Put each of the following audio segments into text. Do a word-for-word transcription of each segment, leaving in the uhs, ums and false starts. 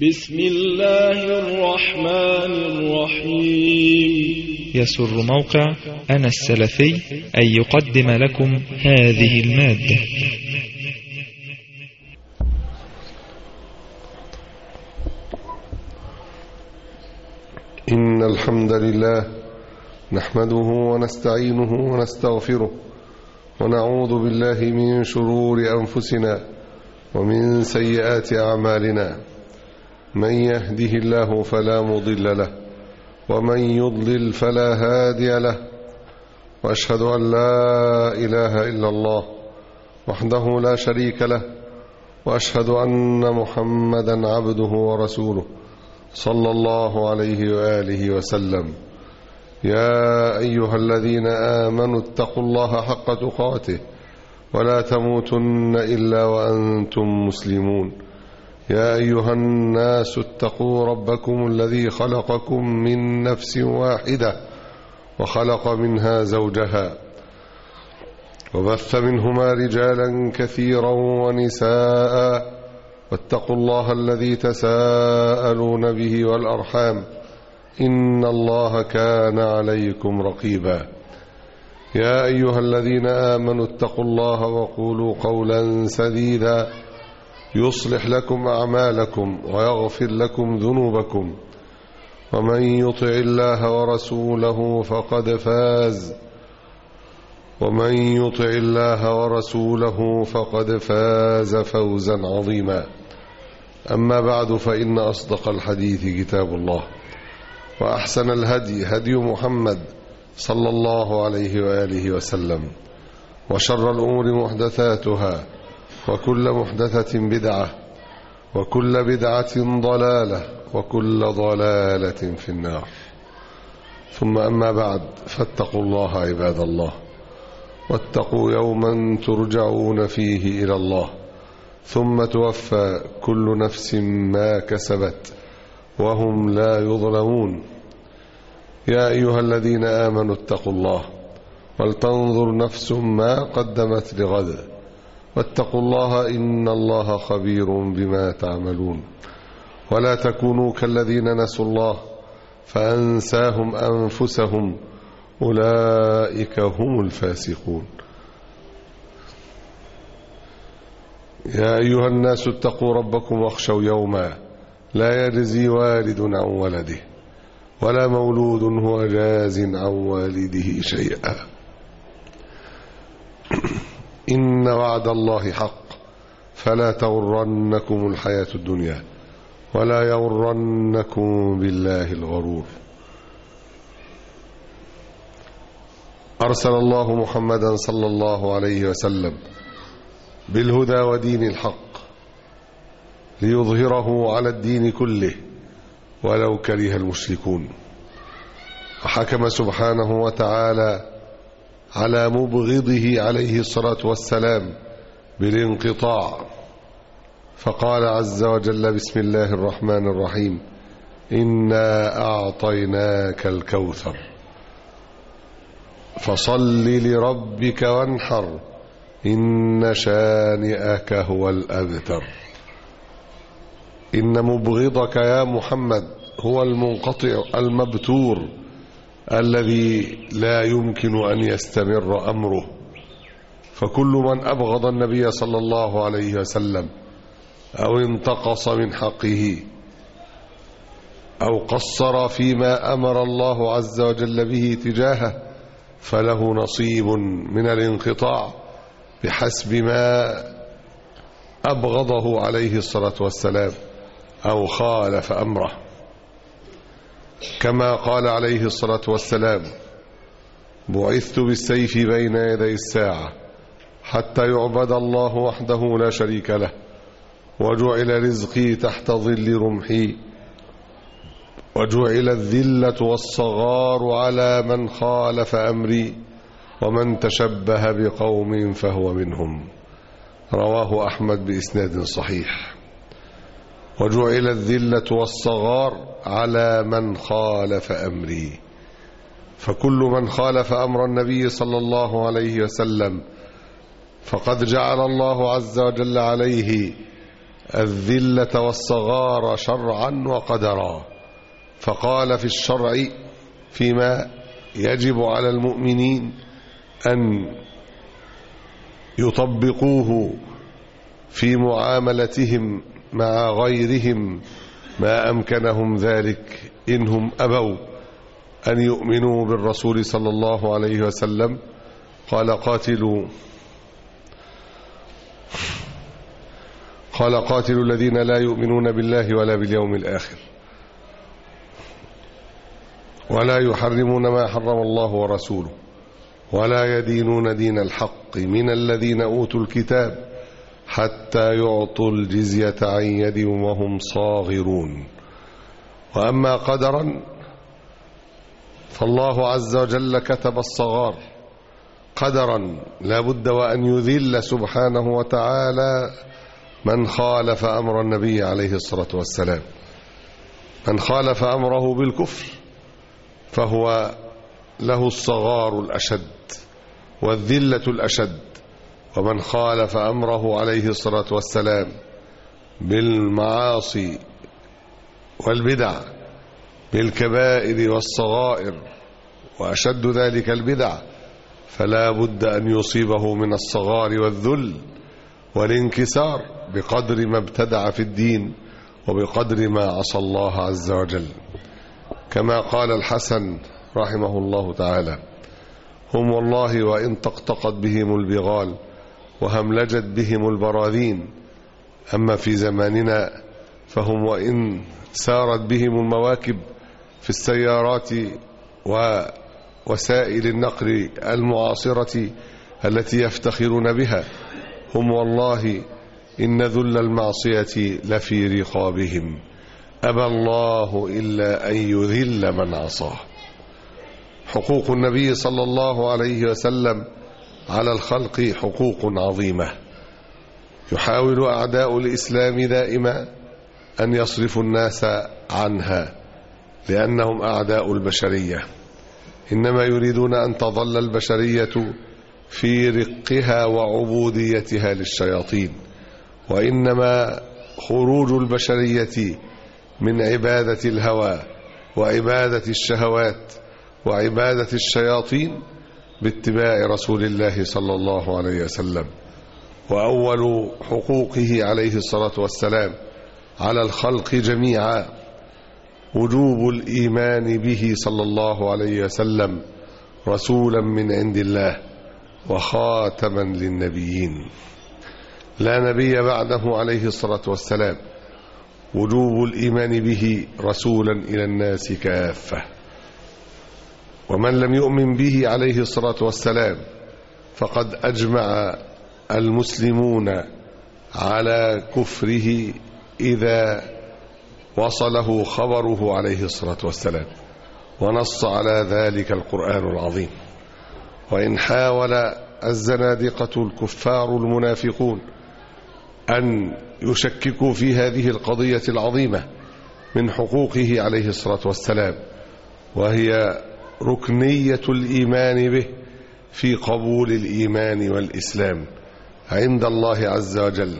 بسم الله الرحمن الرحيم. يسر موقع أنا السلفي أن يقدم لكم هذه المادة. إن الحمد لله نحمده ونستعينه ونستغفره ونعوذ بالله من شرور أنفسنا ومن سيئات أعمالنا. من يهده الله فلا مضل له ومن يضلل فلا هادي له، وأشهد أن لا إله إلا الله وحده لا شريك له، وأشهد أن محمدا عبده ورسوله صلى الله عليه وآله وسلم. يا أيها الذين آمنوا اتقوا الله حق تقاته ولا تموتن إلا وأنتم مسلمون. يا أيها الناس اتقوا ربكم الذي خلقكم من نفس واحدة وخلق منها زوجها وبث منهما رجالا كثيرا ونساء، واتقوا الله الذي تساءلون به والأرحام إن الله كان عليكم رقيبا. يا أيها الذين آمنوا اتقوا الله وقولوا قولا سديدا يصلح لكم أعمالكم ويغفر لكم ذنوبكم، ومن يطع الله ورسوله فقد فاز ومن يطع الله ورسوله فقد فاز فوزا عظيما. أما بعد، فإن أصدق الحديث كتاب الله، وأحسن الهدي هدي محمد صلى الله عليه وآله وسلم، وشر الأمور محدثاتها، وكل محدثة بدعة، وكل بدعة ضلالة، وكل ضلالة في النار. ثم أما بعد، فاتقوا الله عباد الله، واتقوا يوما ترجعون فيه إلى الله ثم توفى كل نفس ما كسبت وهم لا يظلمون. يا أيها الذين آمنوا اتقوا الله ولتنظر نفس ما قدمت لغد واتقوا الله إن الله خبير بما تعملون. ولا تكونوا كالذين نسوا الله فأنساهم أنفسهم أولئك هم الفاسقون. يا أيها الناس اتقوا ربكم واخشوا يوما لا يجزي والد عن ولده ولا مولود هو جاز عن والده شيئا. إن وعد الله حق فلا تغرنكم الحياة الدنيا ولا يغرنكم بالله الغرور. أرسل الله محمدا صلى الله عليه وسلم بالهدى ودين الحق ليظهره على الدين كله ولو كره المشركون. وحكم سبحانه وتعالى على مبغضه عليه الصلاة والسلام بالانقطاع، فقال عز وجل: بسم الله الرحمن الرحيم: إنا أعطيناك الكوثر فصل لربك وانحر إن شانئك هو الأبتر. إن مبغضك يا محمد هو المنقطع المبتور الذي لا يمكن أن يستمر أمره. فكل من أبغض النبي صلى الله عليه وسلم أو انتقص من حقه أو قصر فيما أمر الله عز وجل به تجاهه فله نصيب من الانقطاع بحسب ما أبغضه عليه الصلاة والسلام أو خالف أمره. كما قال عليه الصلاة والسلام: بعثت بالسيف بين يدي الساعة حتى يعبد الله وحده لا شريك له، وجعل رزقي تحت ظل رمحي، وجعل الذلة والصغار على من خالف أمري، ومن تشبه بقوم فهو منهم. رواه أحمد بإسناد صحيح. وجعل الذلة والصغار على من خالف أمري، فكل من خالف أمر النبي صلى الله عليه وسلم فقد جعل الله عز وجل عليه الذلة والصغار شرعا وقدرا، فقال في الشرع فيما يجب على المؤمنين أن يطبقوه في معاملتهم مع غيرهم ما أمكنهم ذلك إنهم أبوا أن يؤمنوا بالرسول صلى الله عليه وسلم. قال قاتلوا قال قاتلوا الذين لا يؤمنون بالله ولا باليوم الآخر ولا يحرمون ما حرم الله ورسوله ولا يدينون دين الحق من الذين أوتوا الكتاب حتى يعطوا الجزية عن يد وهم صاغرون. وأما قدرا فالله عز وجل كتب الصغار قدرا، لا بد وأن يذل سبحانه وتعالى من خالف أمر النبي عليه الصلاة والسلام. من خالف أمره بالكفر فهو له الصغار الأشد والذلة الأشد، ومن خالف أمره عليه الصلاة والسلام بالمعاصي والبدع بالكبائر والصغائر وأشد ذلك البدع فلا بد أن يصيبه من الصغار والذل والانكسار بقدر ما ابتدع في الدين وبقدر ما عصى الله عز وجل. كما قال الحسن رحمه الله تعالى: هم والله وإن طقطقت بهم البغال وهملجت بهم البراذين، أما في زماننا فهم وإن سارت بهم المواكب في السيارات ووسائل النقل المعاصرة التي يفتخرون بها، هم والله إن ذل المعصية لفي رقابهم، أبى الله إلا أن يذل من عصاه. حقوق النبي صلى الله عليه وسلم على الخلق حقوق عظيمة، يحاول أعداء الإسلام دائما أن يصرفوا الناس عنها لأنهم أعداء البشرية، إنما يريدون أن تظل البشرية في رقها وعبوديتها للشياطين، وإنما خروج البشرية من عبادة الهوى وعبادة الشهوات وعبادة الشياطين باتباع رسول الله صلى الله عليه وسلم. وأول حقوقه عليه الصلاة والسلام على الخلق جميعا وجوب الإيمان به صلى الله عليه وسلم رسولا من عند الله وخاتما للنبيين، لا نبي بعده عليه الصلاة والسلام، وجوب الإيمان به رسولا إلى الناس كافة. ومن لم يؤمن به عليه الصلاة والسلام فقد أجمع المسلمون على كفره إذا وصله خبره عليه الصلاة والسلام، ونص على ذلك القرآن العظيم. وإن حاول الزنادقة الكفار المنافقون أن يشككوا في هذه القضية العظيمة من حقوقه عليه الصلاة والسلام، وهي ركنية الإيمان به في قبول الإيمان والإسلام عند الله عز وجل،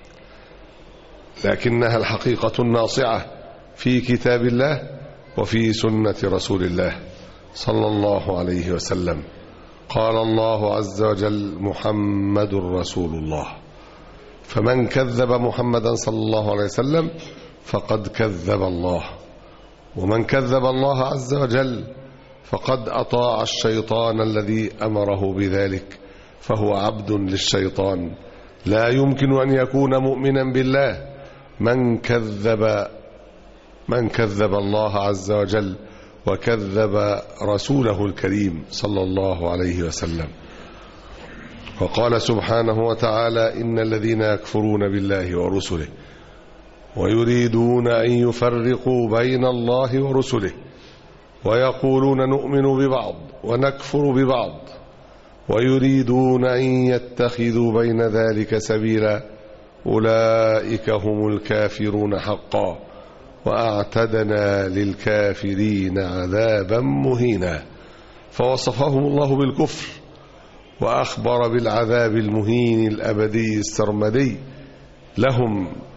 لكنها الحقيقة الناصعة في كتاب الله وفي سنة رسول الله صلى الله عليه وسلم. قال الله عز وجل: محمد رسول الله، فمن كذب محمدا صلى الله عليه وسلم فقد كذب الله، ومن كذب الله عز وجل فقد أطاع الشيطان الذي أمره بذلك، فهو عبد للشيطان. لا يمكن أن يكون مؤمنا بالله من كذب من كذب الله عز وجل وكذب رسوله الكريم صلى الله عليه وسلم. وقال سبحانه وتعالى: إن الذين يكفرون بالله ورسله ويريدون أن يفرقوا بين الله ورسله ويقولون نؤمن ببعض ونكفر ببعض ويريدون أن يتخذوا بين ذلك سبيلا أولئك هم الكافرون حقا وأعتدنا للكافرين عذابا مهينا. فوصفهم الله بالكفر وأخبر بالعذاب المهين الأبدي السرمدي لهم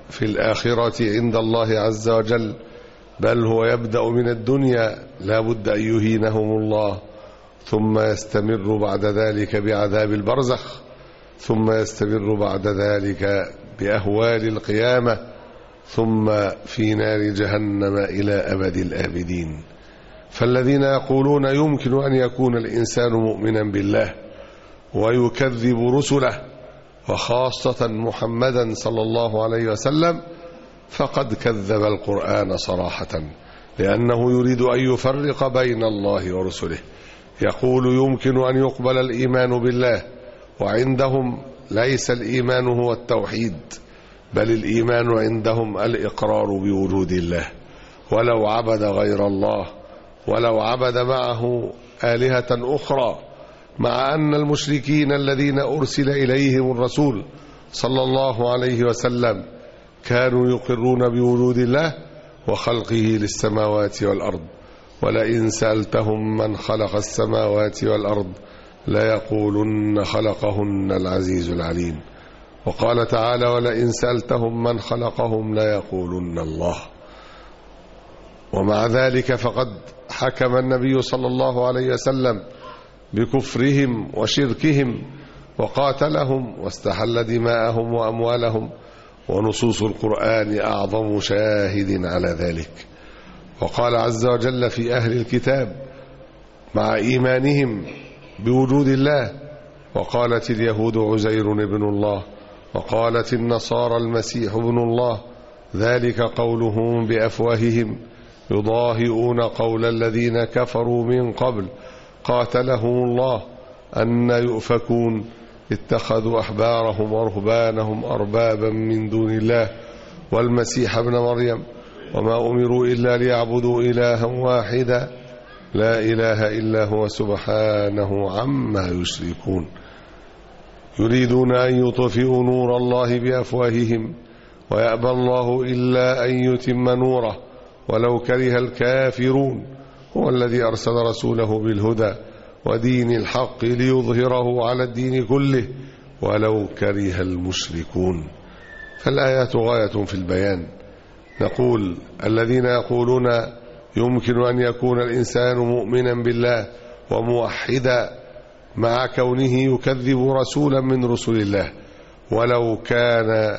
في الآخرة عند الله عز وجل، بل هو يبدأ من الدنيا لا بد أن يهينهم الله، ثم يستمر بعد ذلك بعذاب البرزخ، ثم يستمر بعد ذلك بأهوال القيامة، ثم في نار جهنم إلى أبد الآبدين. فالذين يقولون يمكن أن يكون الإنسان مؤمنا بالله ويكذب رسله وخاصة محمدا صلى الله عليه وسلم فقد كذب القرآن صراحة، لأنه يريد أن يفرق بين الله ورسله. يقول يمكن أن يقبل الإيمان بالله، وعندهم ليس الإيمان هو التوحيد، بل الإيمان عندهم الإقرار بوجود الله، ولو عبد غير الله، ولو عبد معه آلهة أخرى، مع أن المشركين الذين أرسل إليهم الرسول صلى الله عليه وسلم كانوا يقرون بوجود الله وخلقه للسماوات والأرض، ولئن سألتهم من خلق السماوات والأرض ليقولن خلقهن العزيز العليم. وقال تعالى ولئن سألتهم من خلقهم ليقولن الله. ومع ذلك فقد حكم النبي صلى الله عليه وسلم بكفرهم وشركهم وقاتلهم واستحل دماءهم وأموالهم، ونصوص القرآن أعظم شاهد على ذلك. وقال عز وجل في أهل الكتاب مع إيمانهم بوجود الله: وقالت اليهود عزير ابن الله، وقالت النصارى المسيح ابن الله، ذلك قولهم بأفواههم يضاهئون قول الذين كفروا من قبل قاتلهم الله أن يؤفكون اتخذوا أحبارهم ورهبانهم أربابا من دون الله والمسيح ابن مريم وما أمروا إلا ليعبدوا إلها واحدا لا إله إلا هو سبحانه عما يشركون. يريدون أن يطفئوا نور الله بأفواههم ويأبى الله إلا أن يتم نوره ولو كره الكافرون. هو الذي أرسل رسوله بالهدى ودين الحق ليظهره على الدين كله ولو كره المشركون. فالآيات غاية في البيان. نقول الذين يقولون يمكن أن يكون الإنسان مؤمنا بالله وموحدا مع كونه يكذب رسولا من رسل الله ولو كان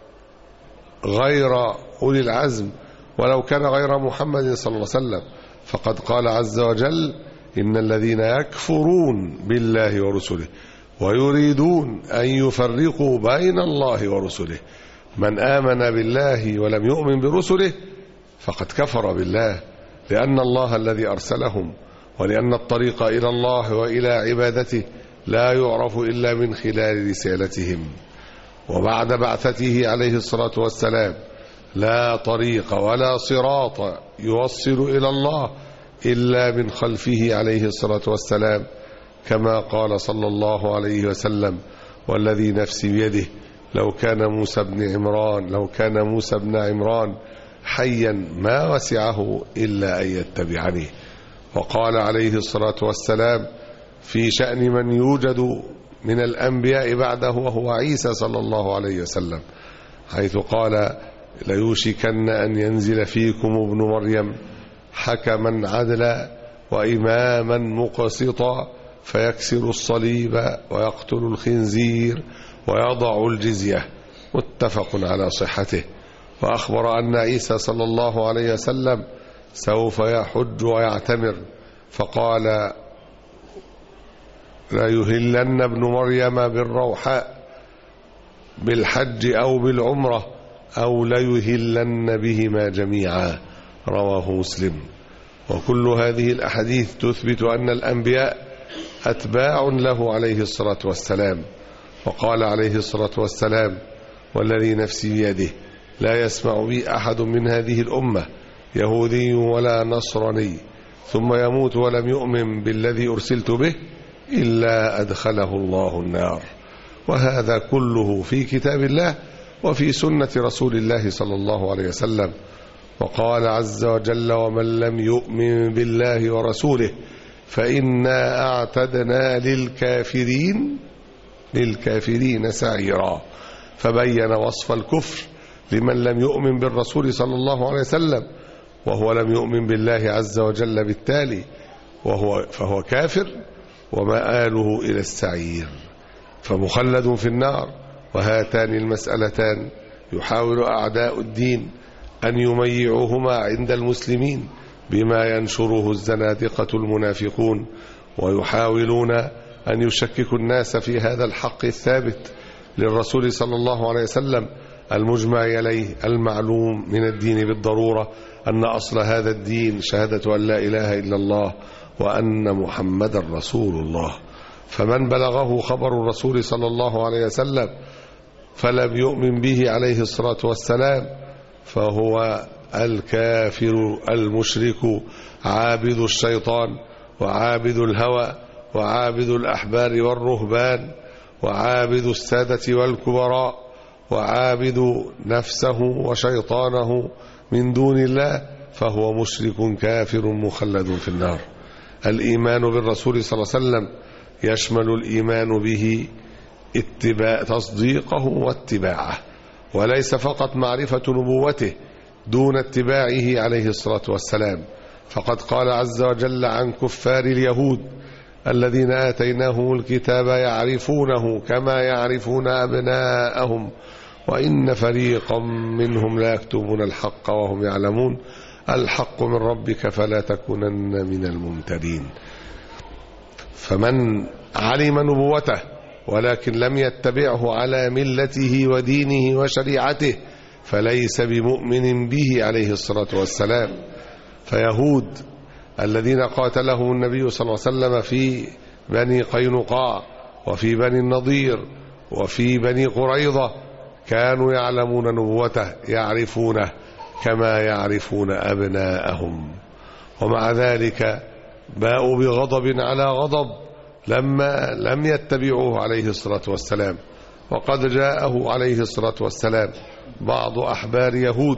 غير أولي العزم، ولو كان غير محمد صلى الله عليه وسلم، فقد قال عز وجل: إن الذين يكفرون بالله ورسله ويريدون أن يفرقوا بين الله ورسله. من آمن بالله ولم يؤمن برسله فقد كفر بالله، لأن الله الذي أرسلهم، ولأن الطريق إلى الله وإلى عبادته لا يعرف إلا من خلال رسالتهم. وبعد بعثته عليه الصلاة والسلام لا طريق ولا صراط يوصل إلى الله إلا من خلفه عليه الصلاة والسلام، كما قال صلى الله عليه وسلم: والذي نفسي بيده لو كان موسى بن عمران لو كان موسى بن عمران حيا ما وسعه إلا أن يتبعني. وقال عليه الصلاة والسلام في شأن من يوجد من الأنبياء بعده وهو عيسى صلى الله عليه وسلم، حيث قال: ليوشكن أن ينزل فيكم ابن مريم حكما عدلا وإماما مقسطا فيكسر الصليب ويقتل الخنزير ويضع الجزية. متفق على صحته. وأخبر أن عيسى صلى الله عليه وسلم سوف يحج ويعتمر، فقال: لا يهلن ابن مريم بالروحاء بالحج أو بالعمرة أو ليهلن بهما جميعا. رواه مسلم. وكل هذه الأحاديث تثبت أن الأنبياء أتباع له عليه الصلاة والسلام. وقال عليه الصلاة والسلام: والذي نفسي بيده لا يسمع بي أحد من هذه الأمة يهودي ولا نصراني ثم يموت ولم يؤمن بالذي أرسلت به إلا أدخله الله النار. وهذا كله في كتاب الله وفي سنة رسول الله صلى الله عليه وسلم. وقال عز وجل: ومن لم يؤمن بالله ورسوله فإنا أعتدنا للكافرين للكافرين سعيرا. فبين وصف الكفر لمن لم يؤمن بالرسول صلى الله عليه وسلم، وهو لم يؤمن بالله عز وجل بالتالي وهو فهو كافر ومآله إلى السعير، فمخلد في النار. وهاتان المسألتان يحاول أعداء الدين أن يميعوهما عند المسلمين بما ينشره الزنادقة المنافقون، ويحاولون أن يشككوا الناس في هذا الحق الثابت للرسول صلى الله عليه وسلم المجمع عليه المعلوم من الدين بالضرورة، أن أصل هذا الدين شهادة أن لا إله إلا الله وأن محمد رسول الله. فمن بلغه خبر الرسول صلى الله عليه وسلم فلم يؤمن به عليه الصلاة والسلام فهو الكافر المشرك عابد الشيطان وعابد الهوى وعابد الأحبار والرهبان وعابد السادة والكبراء وعابد نفسه وشيطانه من دون الله، فهو مشرك كافر مخلد في النار. الإيمان بالرسول صلى الله عليه وسلم يشمل الإيمان به اتباع تصديقه واتباعه، وليس فقط معرفة نبوته دون اتباعه عليه الصلاة والسلام. فقد قال عز وجل عن كفار اليهود الذين آتيناهم الكتاب يعرفونه كما يعرفون أبناءهم وإن فريقا منهم لا يكتمون الحق وهم يعلمون الحق من ربك فلا تكونن من الممترين. فمن علم نبوته ولكن لم يتبعه على ملته ودينه وشريعته فليس بمؤمن به عليه الصلاة والسلام. فيهود الذين قاتلهم النبي صلى الله عليه وسلم في بني قينقاع وفي بني النضير وفي بني قريظة كانوا يعلمون نبوته، يعرفونه كما يعرفون أبناءهم، ومع ذلك باءوا بغضب على غضب لما لم يتبعوه عليه الصلاة والسلام. وقد جاءه عليه الصلاة والسلام بعض أحبار يهود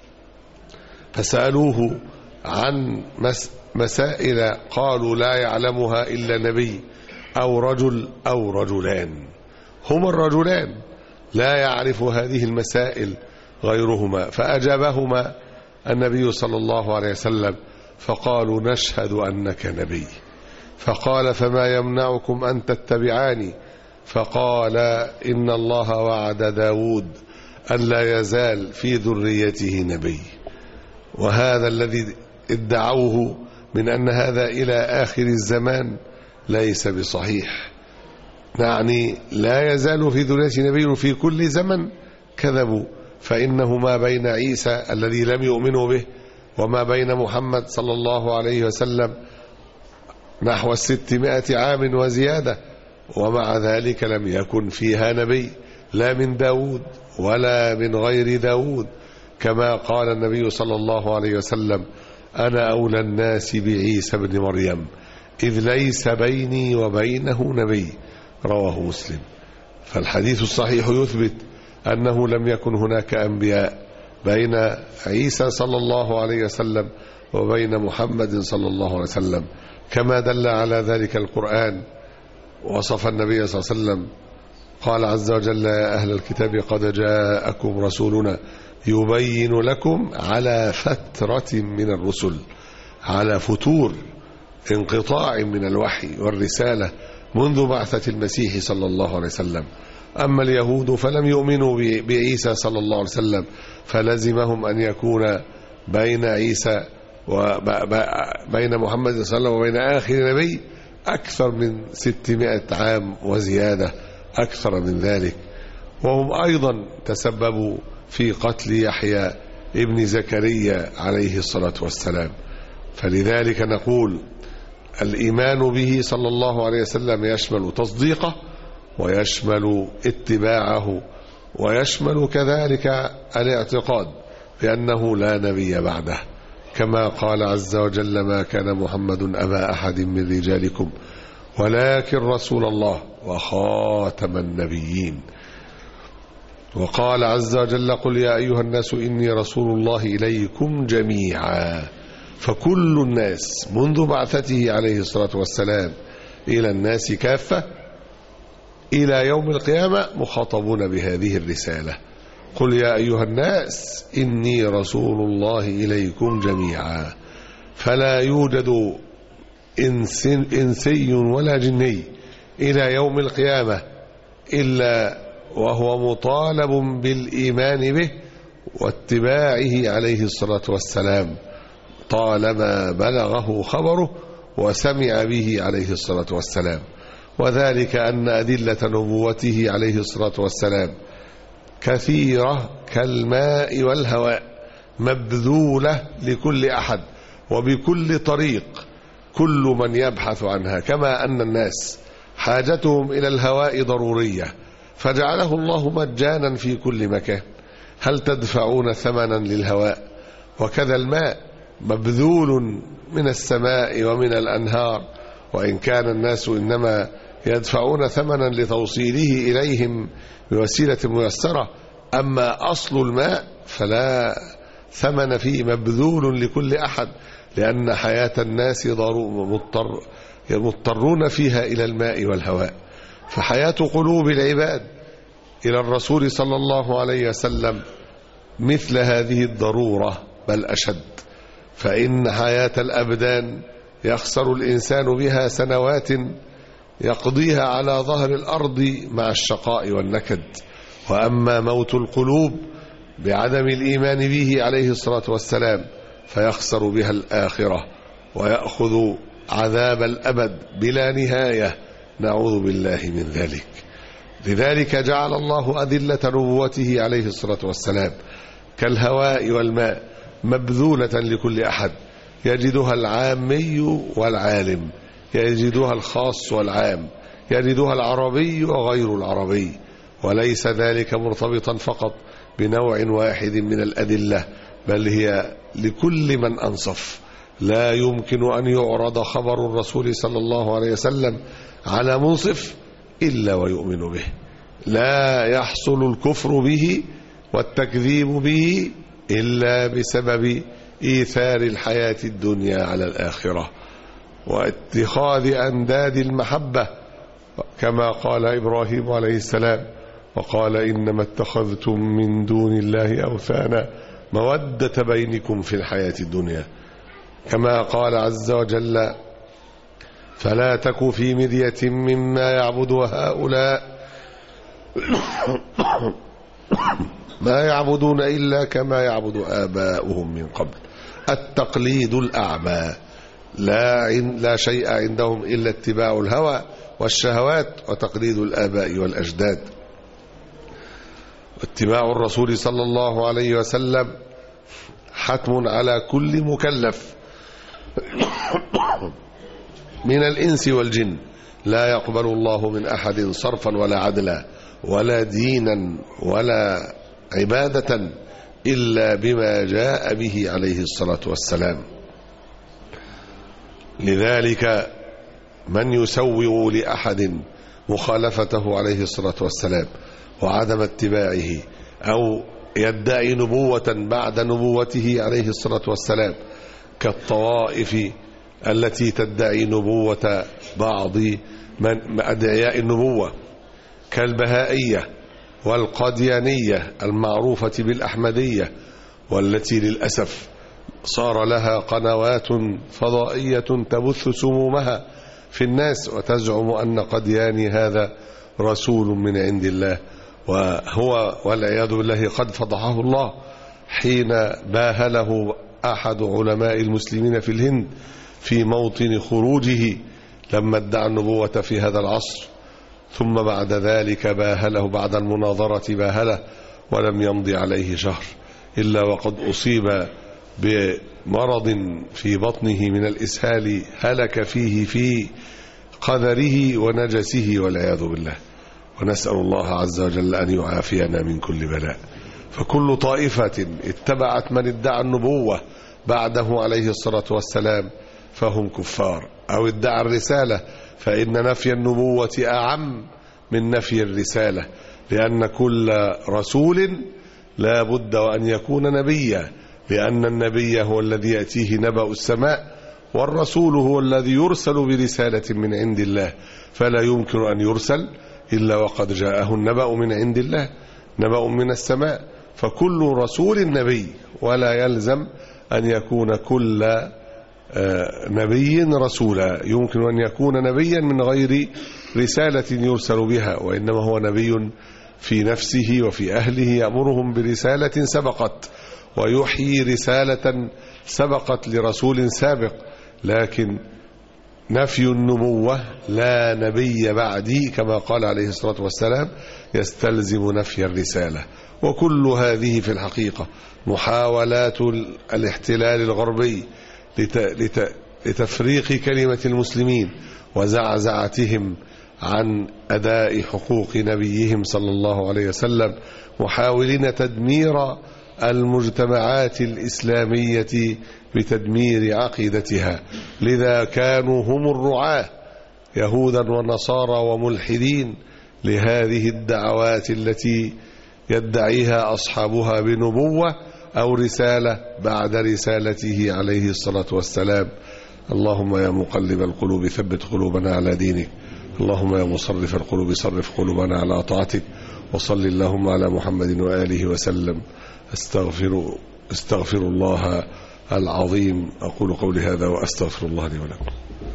فسألوه عن مسائل قالوا لا يعلمها إلا نبي أو رجل أو رجلان، هما الرجلان لا يعرف هذه المسائل غيرهما. فأجابهما النبي صلى الله عليه وسلم فقالوا نشهد أنك نبي. فقال فما يمنعكم أن تتبعاني؟ فقال إن الله وعد داود أن لا يزال في ذريته نبي. وهذا الذي ادعوه من أن هذا إلى آخر الزمان ليس بصحيح، يعني لا يزال في ذريته نبي في كل زمن، كذبوا. فإنه ما بين عيسى الذي لم يؤمنوا به وما بين محمد صلى الله عليه وسلم نحو الستمائة عام وزيادة، ومع ذلك لم يكن فيها نبي لا من داود ولا من غير داود، كما قال النبي صلى الله عليه وسلم أنا أولى الناس بعيسى بن مريم إذ ليس بيني وبينه نبي، رواه مسلم. فالحديث الصحيح يثبت أنه لم يكن هناك أنبياء بين عيسى صلى الله عليه وسلم وبين محمد صلى الله عليه وسلم، كما دل على ذلك القرآن. وصف النبي صلى الله عليه وسلم قال عز وجل يا أهل الكتاب قد جاءكم رسولنا يبين لكم على فترة من الرسل، على فتور انقطاع من الوحي والرسالة منذ بعثة المسيح صلى الله عليه وسلم. أما اليهود فلم يؤمنوا بعيسى صلى الله عليه وسلم، فلزمهم أن يكون بين عيسى وبين محمد صلى الله عليه وسلم وبين آخر نبي أكثر من ستمائة عام وزيادة، أكثر من ذلك. وهم أيضا تسببوا في قتل يحيى ابن زكريا عليه الصلاة والسلام. فلذلك نقول الإيمان به صلى الله عليه وسلم يشمل تصديقه ويشمل اتباعه ويشمل كذلك الاعتقاد بأنه لا نبي بعده، كما قال عز وجل ما كان محمد أبا أحد من رجالكم ولكن رسول الله وخاتم النبيين. وقال عز وجل قل يا أيها الناس إني رسول الله إليكم جميعا. فكل الناس منذ بعثته عليه الصلاة والسلام إلى الناس كافة إلى يوم القيامة مخاطبون بهذه الرسالة، قل يا أيها الناس إني رسول الله إليكم جميعا. فلا يوجد إنس إنسي ولا جني إلى يوم القيامة إلا وهو مطالب بالإيمان به واتباعه عليه الصلاة والسلام طالما بلغه خبره وسمع به عليه الصلاة والسلام. وذلك أن أدلة نبوته عليه الصلاة والسلام كثيرة كالماء والهواء، مبذولة لكل أحد وبكل طريق كل من يبحث عنها، كما أن الناس حاجتهم إلى الهواء ضرورية فجعله الله مجانا في كل مكان. هل تدفعون ثمنا للهواء؟ وكذا الماء مبذول من السماء ومن الأنهار، وإن كان الناس إنما يدفعون ثمنا لتوصيله إليهم بوسيلة ميسرة، أما أصل الماء فلا ثمن فيه، مبذول لكل أحد، لأن حياة الناس مضطر مضطرون فيها إلى الماء والهواء. فحياة قلوب العباد إلى الرسول صلى الله عليه وسلم مثل هذه الضرورة بل أشد، فإن حياة الأبدان يخسر الإنسان بها سنوات يقضيها على ظهر الأرض مع الشقاء والنكد. وأما موت القلوب بعدم الإيمان به عليه الصلاة والسلام فيخسر بها الآخرة ويأخذ عذاب الأبد بلا نهاية، نعوذ بالله من ذلك. لذلك جعل الله أدلة نبوته عليه الصلاة والسلام كالهواء والماء مبذولة لكل أحد، يجدها العامي والعالم، يجدها الخاص والعام، يجدها العربي وغير العربي، وليس ذلك مرتبطا فقط بنوع واحد من الأدلة، بل هي لكل من أنصف. لا يمكن أن يعرض خبر الرسول صلى الله عليه وسلم على منصف إلا ويؤمن به، لا يحصل الكفر به والتكذيب به إلا بسبب إيثار الحياة الدنيا على الآخرة واتخاذ أنداد المحبة، كما قال إبراهيم عليه السلام: وقال إنما اتخذتم من دون الله أوثانا مودة بينكم في الحياة الدنيا، كما قال عز وجل: فلا تك في مرية مما يعبد هؤلاء ما يعبدون إلا كما يعبد آباؤهم من قبل التقليد الأعمى، لا, لا شيء عندهم إلا اتباع الهوى والشهوات وتقليد الآباء والأجداد. واتباع الرسول صلى الله عليه وسلم حتم على كل مكلف من الإنس والجن، لا يقبل الله من أحد صرفا ولا عدلا ولا دينا ولا عبادة إلا بما جاء به عليه الصلاة والسلام. لذلك من يسوغ لأحد مخالفته عليه الصلاة والسلام وعدم اتباعه أو يدعي نبوة بعد نبوته عليه الصلاة والسلام كالطوائف التي تدعي نبوة بعض من أدعياء النبوة كالبهائية والقاديانية المعروفة بالأحمدية، والتي للأسف صار لها قنوات فضائية تبث سمومها في الناس وتزعم أن قدياني هذا رسول من عند الله، وهو والعياذ بالله قد فضحه الله حين باهله أحد علماء المسلمين في الهند في موطن خروجه لما ادعى النبوة في هذا العصر، ثم بعد ذلك باهله بعد المناظرة باهله ولم يمضي عليه شهر إلا وقد أصيب بمرض في بطنه من الإسهال هلك فيه في قذره ونجسه والعياذ بالله. ونسأل الله عز وجل أن يعافينا من كل بلاء. فكل طائفة اتبعت من ادعى النبوة بعده عليه الصلاة والسلام فهم كفار، أو ادعى الرسالة، فإن نفي النبوة أعم من نفي الرسالة، لأن كل رسول لا بد وأن يكون نبيا، لأن النبي هو الذي يأتيه نبأ السماء، والرسول هو الذي يرسل برسالة من عند الله، فلا يمكن أن يرسل إلا وقد جاءه النبأ من عند الله، نبأ من السماء. فكل رسول نبي، ولا يلزم أن يكون كل نبي رسولا. يمكن أن يكون نبيا من غير رسالة يرسل بها، وإنما هو نبي في نفسه وفي أهله يأمرهم برسالة سبقت، ويحيي رسالة سبقت لرسول سابق. لكن نفي النبوة لا نبي بعدي كما قال عليه الصلاة والسلام يستلزم نفي الرسالة. وكل هذه في الحقيقة محاولات الاحتلال الغربي لتفريق كلمة المسلمين وزعزعتهم عن أداء حقوق نبيهم صلى الله عليه وسلم، محاولين تدمير المجتمعات الإسلامية بتدمير عقيدتها. لذا كانوا هم الرعاة يهودا ونصارى وملحدين لهذه الدعوات التي يدعيها أصحابها بنبوة أو رسالة بعد رسالته عليه الصلاة والسلام. اللهم يا مقلب القلوب ثبت قلوبنا على دينك، اللهم يا مصرف القلوب صرف قلوبنا على طاعتك. وصل اللهم على محمد وآله وسلم. استغفر, استغفر الله العظيم. أقول قولي هذا وأستغفر الله لي ولكم.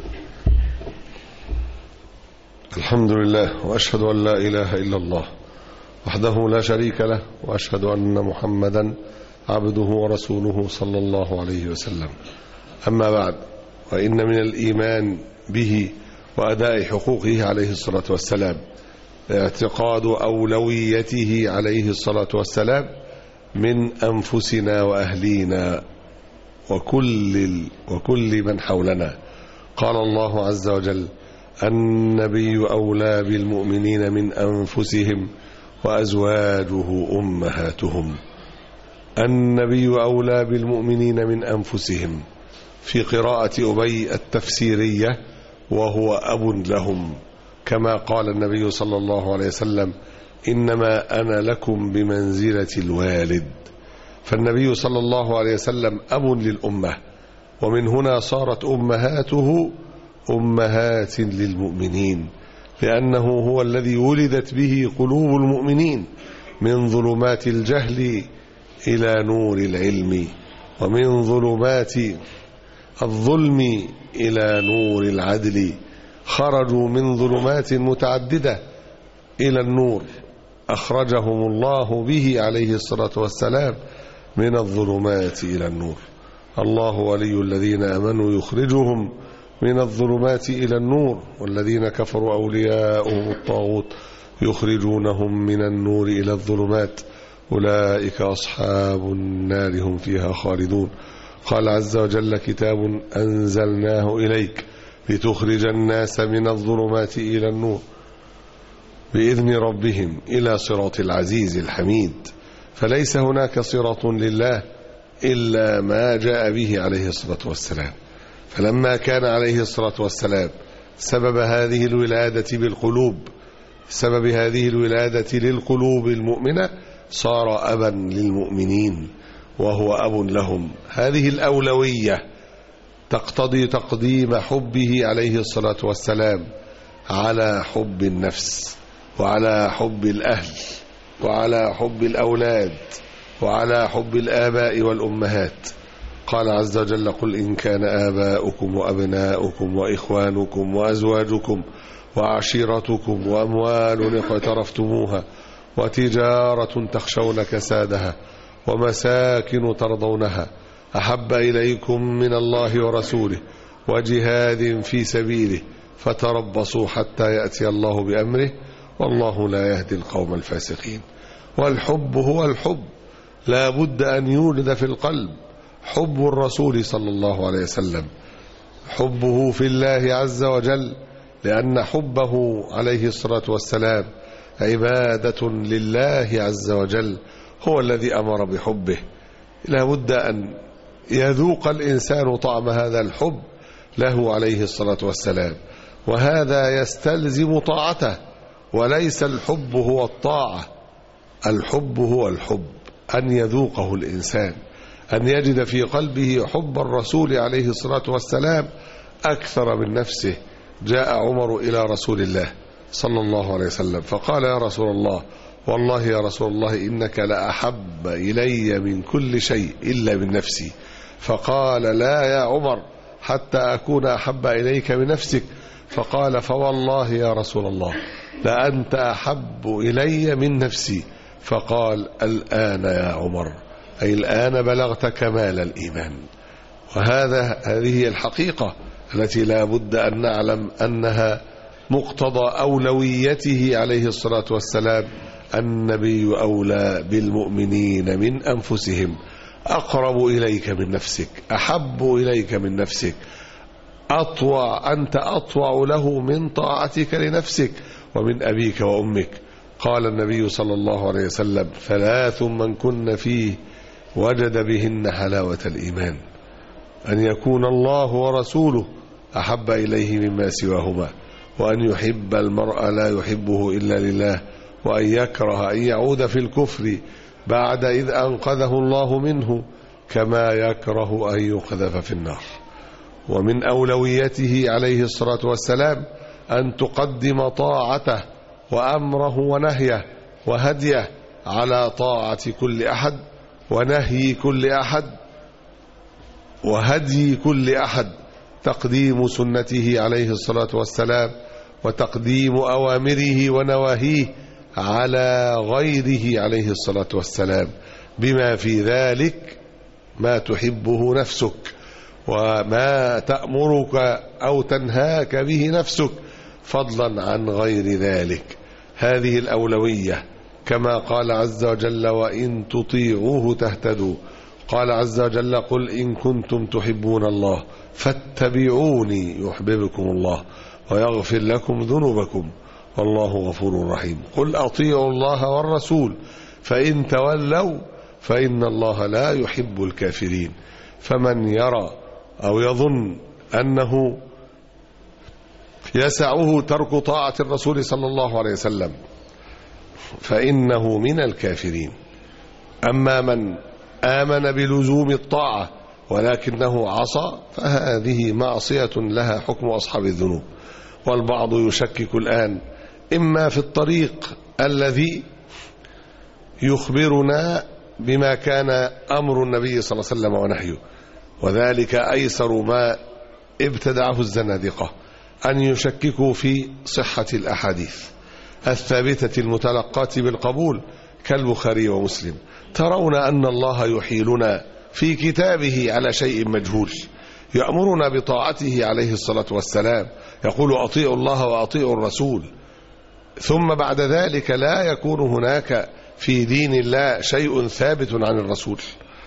الحمد لله، وأشهد أن لا إله إلا الله وحده لا شريك له، وأشهد أن محمدا عبده ورسوله صلى الله عليه وسلم. أما بعد، وإن من الإيمان به وأداء حقوقه عليه الصلاة والسلام اعتقاد أولويته عليه الصلاة والسلام من أنفسنا وأهلينا وكل, وكل من حولنا. قال الله عز وجل: النبي أولى بالمؤمنين من أنفسهم وأزواجه أمهاتهم. النبي أولى بالمؤمنين من أنفسهم، في قراءة أبي التفسيرية: وهو أب لهم، كما قال النبي صلى الله عليه وسلم: إنما أنا لكم بمنزلة الوالد. فالنبي صلى الله عليه وسلم أب للأمة، ومن هنا صارت أمهاته أمهات للمؤمنين، لأنه هو الذي ولدت به قلوب المؤمنين من ظلمات الجهل إلى نور العلم، ومن ظلمات الظلم إلى نور العدل. خرجوا من ظلمات متعددة إلى النور، أخرجهم الله به عليه الصلاة والسلام من الظلمات إلى النور. الله ولي الذين آمنوا يخرجهم من الظلمات إلى النور، والذين كفروا أولياؤهم الطاغوت يخرجونهم من النور إلى الظلمات، أولئك أصحاب النار هم فيها خالدون. قال عز وجل: كتاب أنزلناه إليك لتخرج الناس من الظلمات إلى النور بإذن ربهم إلى صراط العزيز الحميد. فليس هناك صراط لله إلا ما جاء به عليه الصلاة والسلام. فلما كان عليه الصلاة والسلام سبب هذه الولادة بالقلوب، سبب هذه الولادة للقلوب المؤمنة، صار أبا للمؤمنين وهو أب لهم. هذه الأولوية تقتضي تقديم حبه عليه الصلاة والسلام على حب النفس، وعلى حب الأهل، وعلى حب الأولاد، وعلى حب الآباء والأمهات. قال عز وجل: قل إن كان آباؤكم وأبناؤكم وإخوانكم وأزواجكم وعشيرتكم وأموال اقترفتموها وتجارة تخشون كسادها ومساكن ترضونها أحب إليكم من الله ورسوله وجهاد في سبيله فتربصوا حتى يأتي الله بأمره والله لا يهدي القوم الفاسقين. والحب هو الحب، لا بد أن يولد في القلب حب الرسول صلى الله عليه وسلم، حبه في الله عز وجل، لأن حبه عليه الصلاة والسلام عبادة لله عز وجل، هو الذي أمر بحبه. لا بد أن يذوق الإنسان طعم هذا الحب له عليه الصلاة والسلام، وهذا يستلزم طاعته، وليس الحب هو الطاعة. الحب هو الحب، أن يذوقه الإنسان، أن يجد في قلبه حب الرسول عليه الصلاة والسلام أكثر من نفسه. جاء عمر إلى رسول الله صلى الله عليه وسلم فقال: يا رسول الله، والله يا رسول الله إنك لأحب إلي من كل شيء إلا من نفسي. فقال لا يا عمر حتى أكون أحب إليك من نفسك. فقال فوالله يا رسول الله لأنت أحب إلي من نفسي. فقال الآن يا عمر، أي الآن بلغت كمال الإيمان. وهذا هذه هي الحقيقة التي لا بد أن نعلم أنها مقتضى أولويته عليه الصلاة والسلام. النبي أولى بالمؤمنين من أنفسهم، أقرب إليك من نفسك، أحب إليك من نفسك، أطوع، أنت أطوع له من طاعتك لنفسك ومن أبيك وأمك. قال النبي صلى الله عليه وسلم ثلاث من كن فيه وجد بهن حلاوة الإيمان: أن يكون الله ورسوله أحب إليه مما سواهما، وأن يحب المرء لا يحبه إلا لله، وأن يكره أن يعود في الكفر بعد إذ أنقذه الله منه، كما يكره أن يقذف في النار. ومن أولويته عليه الصلاة والسلام أن تقدم طاعته وأمره ونهيه وهديه على طاعة كل أحد ونهي كل أحد وهدي كل أحد، تقديم سنته عليه الصلاة والسلام وتقديم أوامره ونواهيه على غيره عليه الصلاة والسلام، بما في ذلك ما تحبه نفسك وما تأمرك أو تنهاك به نفسك، فضلا عن غير ذلك. هذه الأولوية، كما قال عز وجل وإن تطيعوه تهتدوا. قال عز وجل قل إن كنتم تحبون الله فاتبعوني يحببكم الله ويغفر لكم ذنوبكم والله غفور رحيم. قل أطيعوا الله والرسول فإن تولوا فإن الله لا يحب الكافرين. فمن يرى أو يظن أنه يسعه ترك طاعة الرسول صلى الله عليه وسلم فإنه من الكافرين. أما من آمن بلزوم الطاعة ولكنه عصى فهذه معصية لها حكم أصحاب الذنوب. والبعض يشكك الآن إما في الطريق الذي يخبرنا بما كان أمر النبي صلى الله عليه وسلم ونهيه، وذلك أيسر ما ابتدعه الزنادقة، أن يشككوا في صحة الأحاديث الثابتة المتلقاة بالقبول كالبخاري ومسلم. ترون أن الله يحيلنا في كتابه على شيء مجهول، يأمرنا بطاعته عليه الصلاة والسلام، يقول أطيعوا الله وأطيعوا الرسول، ثم بعد ذلك لا يكون هناك في دين الله شيء ثابت عن الرسول.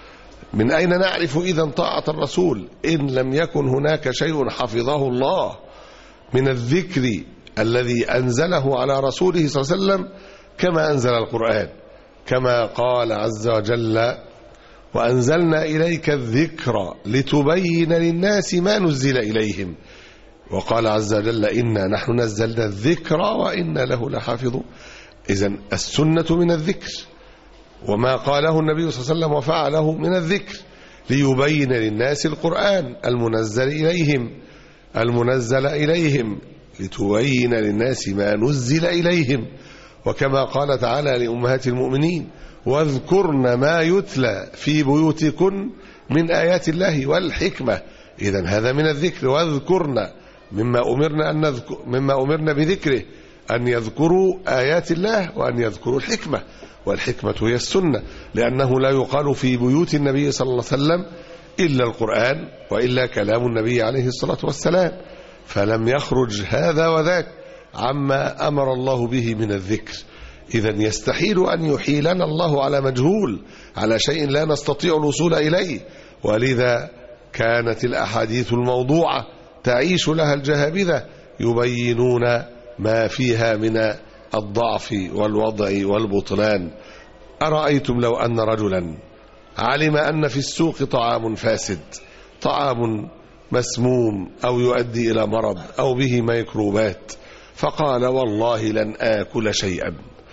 من أين نعرف إذن طاعة الرسول إن لم يكن هناك شيء حفظه الله من الذكر الذي أنزله على رسوله صلى الله عليه وسلم كما أنزل القرآن، كما قال عز وجل وأنزلنا إليك الذكر لتبين للناس ما نزل إليهم، وقال عز وجل إنا نحن نزلنا الذكر وإنا له لحافظون. إذن السنة من الذكر، وما قاله النبي صلى الله عليه وسلم وفعله من الذكر ليبين للناس القرآن المنزل إليهم المنزل إليهم لتبين للناس ما نزل إليهم. وكما قال تعالى لأمهات المؤمنين واذكرن ما يتلى في بيوتكن من آيات الله والحكمة. إذن هذا من الذكر. واذكرن مما أمرنا أن نذكر مما أمرنا بذكره أن يذكروا آيات الله وأن يذكروا الحكمة، والحكمة هي السنة، لأنه لا يقال في بيوت النبي صلى الله عليه وسلم إلا القرآن وإلا كلام النبي عليه الصلاة والسلام، فلم يخرج هذا وذاك عما أمر الله به من الذكر. إذن يستحيل أن يحيلنا الله على مجهول، على شيء لا نستطيع الوصول إليه. ولذا كانت الأحاديث الموضوعة تعيش لها الجهابذة يبينون ما فيها من الضعف والوضع والبطلان. أرأيتم لو أن رجلا علم أن في السوق طعام فاسد، طعام مسموم أو يؤدي إلى مرض أو به ميكروبات، فقال والله لن آكل شيئا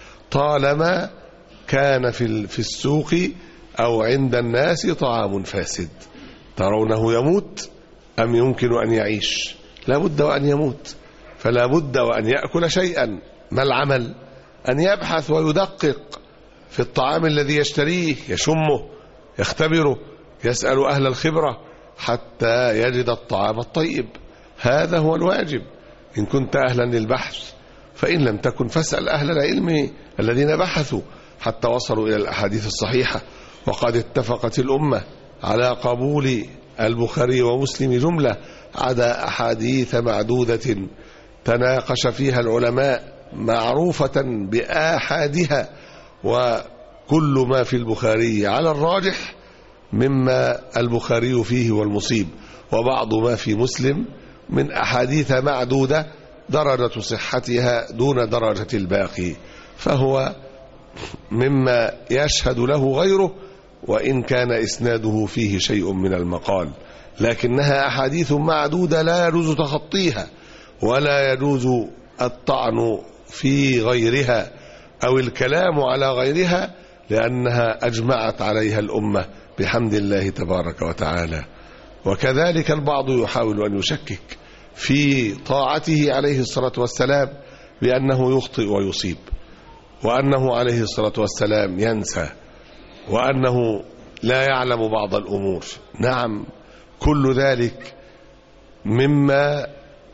طالما كان في السوق أو عند الناس طعام فاسد، ترونه يموت أم يمكن أن يعيش؟ لا بد وأن يموت، فلا بد وأن يأكل شيئا. ما العمل؟ أن يبحث ويدقق في الطعام الذي يشتريه، يشمه، يختبره، يسأل أهل الخبرة حتى يجد الطعام الطيب. هذا هو الواجب إن كنت أهلا للبحث، فإن لم تكن فاسأل أهل العلم الذين بحثوا حتى وصلوا إلى الأحاديث الصحيحة. وقد اتفقت الأمة على قبول البخاري ومسلم جملة، عدا أحاديث معدودة تناقش فيها العلماء معروفة بآحادها، وكل ما في البخاري على الراجح مما البخاري فيه والمصيب، وبعض ما في مسلم من أحاديث معدودة درجة صحتها دون درجة الباقي، فهو مما يشهد له غيره وإن كان إسناده فيه شيء من المقال، لكنها أحاديث معدودة لا يجوز تخطيها ولا يجوز الطعن في غيرها أو الكلام على غيرها، لأنها أجمعت عليها الأمة بحمد الله تبارك وتعالى. وكذلك البعض يحاول أن يشكك في طاعته عليه الصلاة والسلام بأنه يخطئ ويصيب، وأنه عليه الصلاة والسلام ينسى، وأنه لا يعلم بعض الأمور. نعم، كل ذلك مما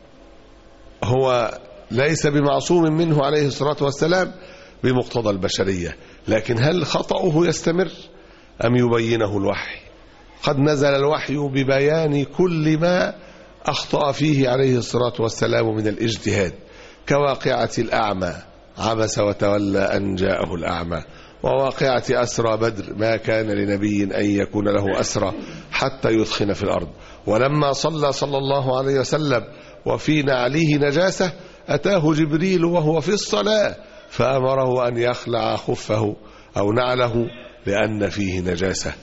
هو ليس بمعصوم منه عليه الصلاة والسلام بمقتضى البشرية، لكن هل خطأه يستمر أم يبينه الوحي؟ قد نزل الوحي ببيان كل ما أخطأ فيه عليه الصلاة والسلام من الاجتهاد، كواقعة الأعمى عبس وتولى أن جاءه الأعمى، وواقعة أسرى بدر ما كان لنبي أن يكون له أسرى حتى يثخن في الأرض. ولما صلى صلى الله عليه وسلم وفي نعله نجاسة أتاه جبريل وهو في الصلاة فأمره أن يخلع خفه أو نعله لأن فيه نجاسة.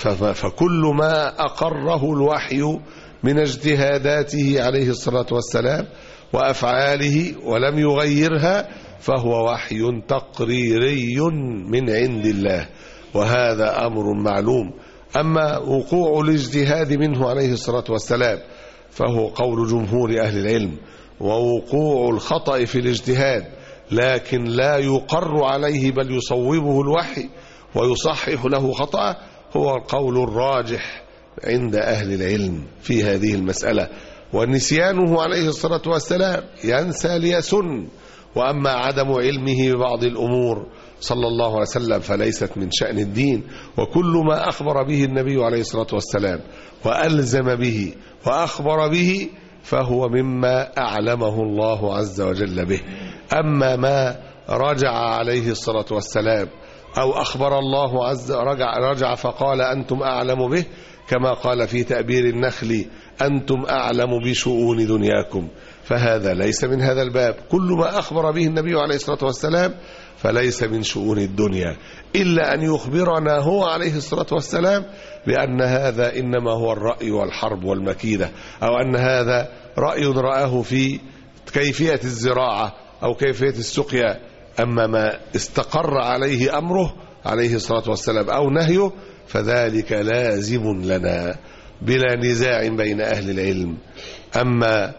فكل ما أقره الوحي من اجتهاداته عليه الصلاة والسلام وأفعاله ولم يغيرها فهو وحي تقريري من عند الله، وهذا أمر معلوم. أما وقوع الاجتهاد منه عليه الصلاة والسلام فهو قول جمهور أهل العلم، ووقوع الخطأ في الاجتهاد لكن لا يقر عليه بل يصوبه الوحي ويصحح له خطأ هو القول الراجح عند أهل العلم في هذه المسألة. ونسيانه عليه الصلاة والسلام ينسى ليسن، وأما عدم علمه ببعض الأمور صلى الله عليه وسلم فليست من شأن الدين. وكل ما أخبر به النبي عليه الصلاة والسلام وألزم به وأخبر به فهو مما أعلمه الله عز وجل به. أما ما رجع عليه الصلاة والسلام أو أخبر الله عز رجع, رجع فقال أنتم أعلم به، كما قال في تأبير النخل أنتم أعلم بشؤون دنياكم، فهذا ليس من هذا الباب. كل ما أخبر به النبي عليه الصلاة والسلام فليس من شؤون الدنيا، إلا أن يخبرنا هو عليه الصلاة والسلام بأن هذا إنما هو الرأي والحرب والمكيدة، أو أن هذا رأي رآه في كيفية الزراعة أو كيفية السقيا. أما ما استقر عليه أمره عليه الصلاة والسلام أو نهيه فذلك لازم لنا بلا نزاع بين أهل العلم. أما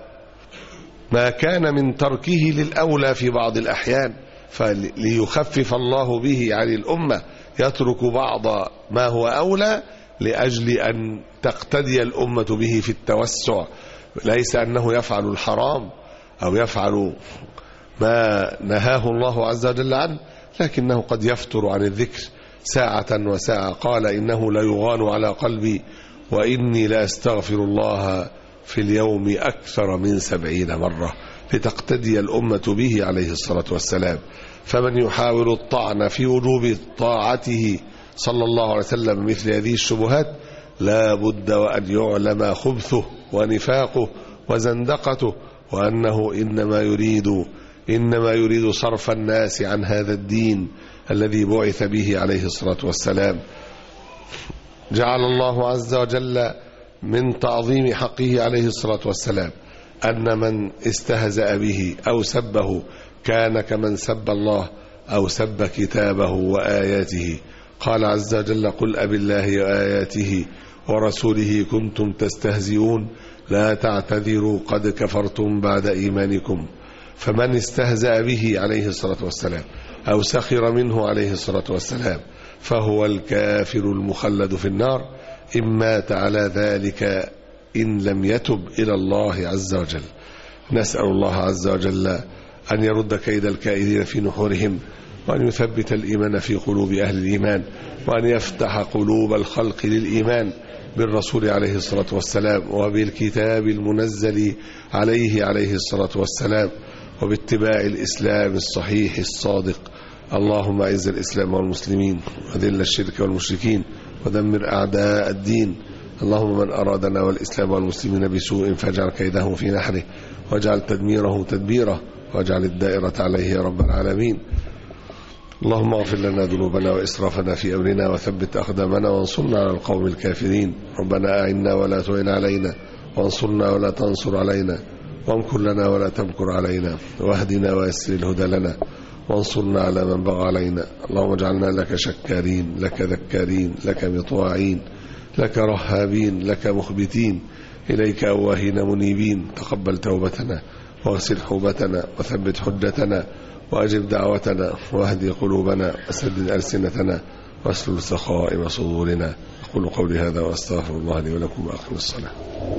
ما كان من تركه للأولى في بعض الأحيان فليخفف الله به عن الأمة يترك بعض ما هو أولى لأجل أن تقتدي الأمة به في التوسع، ليس أنه يفعل الحرام أو يفعل ما نهاه الله عز وجل عنه، لكنه قد يفتر عن الذكر ساعة وساعة. قال إنه لا يغان على قلبي وإني لأستغفر الله في اليوم أكثر من سبعين مرة، لتقتدي الأمة به عليه الصلاة والسلام. فمن يحاول الطعن في وجوب طاعته صلى الله عليه وسلم مثل هذه الشبهات لا بد وأن يعلم خبثه ونفاقه وزندقته، وأنه إنما يريد إنما يريد صرف الناس عن هذا الدين الذي بعث به عليه الصلاة والسلام. جعل الله عز وجل من تعظيم حقه عليه الصلاة والسلام أن من استهزأ به أو سبه كان كمن سب الله أو سب كتابه وآياته. قال عز وجل قل أب الله وآياته ورسوله كنتم تستهزئون لا تعتذروا قد كفرتم بعد إيمانكم. فمن استهزأ به عليه الصلاة والسلام أو سخر منه عليه الصلاة والسلام، فهو الكافر المخلد في النار إن مات على ذلك إن لم يتب إلى الله عز وجل. نسأل الله عز وجل أن يرد كيد الكائدين في نحورهم، وأن يثبت الإيمان في قلوب أهل الإيمان، وأن يفتح قلوب الخلق للإيمان بالرسول عليه الصلاة والسلام، وبالكتاب المنزل عليه عليه الصلاة والسلام، وباتباع الإسلام الصحيح الصادق. اللهم أعز الإسلام والمسلمين، وذل الشرك والمشركين، ودمر أعداء الدين. اللهم من أرادنا والإسلام والمسلمين بسوء فاجعل كيده في نحره، واجعل تدميره تدبيره، واجعل الدائرة عليه يا رب العالمين. اللهم اغفر لنا ذنوبنا وإسرافنا في أمرنا، وثبت أقدامنا، وانصرنا على القوم الكافرين. ربنا أعنا ولا تعن علينا، وانصرنا ولا تنصر علينا، وامكر لنا ولا تمكر علينا، واهدنا ويسر الهدى لنا، وانصرنا على من بغى علينا. اللهم اجعلنا لك شكارين، لك ذكارين، لك مطواعين، لك رهابين، لك مخبتين، إليك أواهين منيبين. تقبل توبتنا، واغسل حوبتنا، وثبت حجتنا، وأجب دعوتنا، واهدي قلوبنا، وسدد ألسنتنا، واسلل سخائم صدورنا. أقول قولي هذا وأستغفر الله لي ولكم، وأقم الصلاة.